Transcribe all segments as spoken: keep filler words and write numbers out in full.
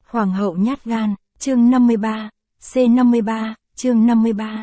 Hoàng hậu nhát gan, chương năm mươi ba, C năm mươi ba, chương năm mươi ba.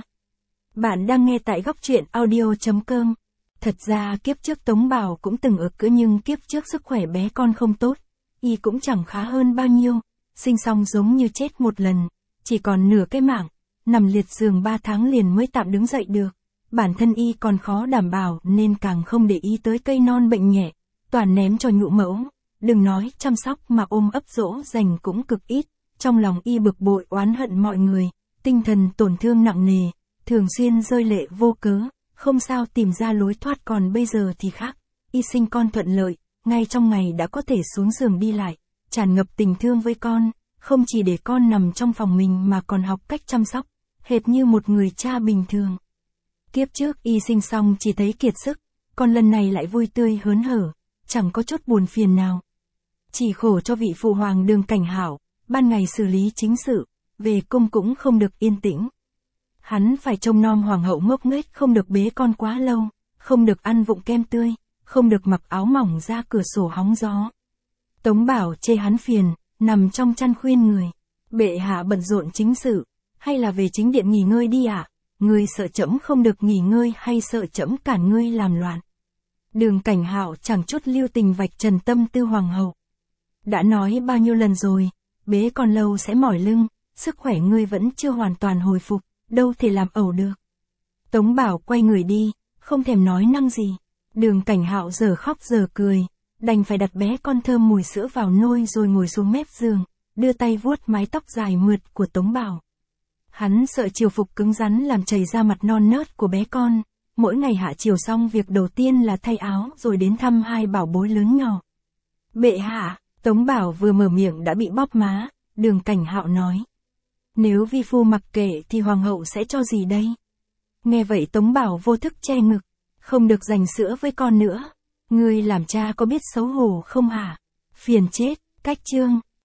Bạn đang nghe tại góc truyện audio chấm com. Thật ra kiếp trước Tống Bảo cũng từng ực cỡ nhưng kiếp trước sức khỏe bé con không tốt, y cũng chẳng khá hơn bao nhiêu, sinh xong giống như chết một lần, chỉ còn nửa cái mạng, nằm liệt giường ba tháng liền mới tạm đứng dậy được. Bản thân y còn khó đảm bảo nên càng không để ý tới cây non bệnh nhẹ, toàn ném cho nhũ mẫu. Đừng nói chăm sóc mà ôm ấp dỗ dành cũng cực ít, trong lòng y bực bội oán hận mọi người, tinh thần tổn thương nặng nề, thường xuyên rơi lệ vô cớ, không sao tìm ra lối thoát. Còn bây giờ thì khác, y sinh con thuận lợi, ngay trong ngày đã có thể xuống giường đi lại, tràn ngập tình thương với con, không chỉ để con nằm trong phòng mình mà còn học cách chăm sóc, hệt như một người cha bình thường. Kiếp trước y sinh xong chỉ thấy kiệt sức, còn lần này lại vui tươi hớn hở, chẳng có chút buồn phiền nào. Chỉ khổ cho vị phụ hoàng Đường Cảnh Hạo, ban ngày xử lý chính sự, về cung cũng không được yên tĩnh. Hắn phải trông nom hoàng hậu ngốc nghếch không được bế con quá lâu, không được ăn vụng kem tươi, không được mặc áo mỏng ra cửa sổ hóng gió. Tống Bảo chê hắn phiền, nằm trong chăn khuyên người, bệ hạ bận rộn chính sự, hay là về chính điện nghỉ ngơi đi ạ, à? Ngươi sợ trẫm không được nghỉ ngơi hay sợ trẫm cản ngươi làm loạn. Đường Cảnh Hạo chẳng chút lưu tình vạch trần tâm tư hoàng hậu. Đã nói bao nhiêu lần rồi, bế còn lâu sẽ mỏi lưng, sức khỏe ngươi vẫn chưa hoàn toàn hồi phục, đâu thể làm ẩu được. Tống Bảo quay người đi, không thèm nói năng gì. Đường Cảnh Hạo giờ khóc giờ cười, đành phải đặt bé con thơm mùi sữa vào nôi rồi ngồi xuống mép giường, đưa tay vuốt mái tóc dài mượt của Tống Bảo. Hắn sợ triều phục cứng rắn làm chảy ra mặt non nớt của bé con, mỗi ngày hạ triều xong việc đầu tiên là thay áo rồi đến thăm hai bảo bối lớn nhỏ. Bệ hạ, Tống Bảo vừa mở miệng đã bị bóp má, Đường Cảnh Hạo nói. Nếu vi phu mặc kệ thì hoàng hậu sẽ cho gì đây? Nghe vậy Tống Bảo vô thức che ngực, không được dành sữa với con nữa. Ngươi làm cha có biết xấu hổ không hả? Phiền chết, cách chương.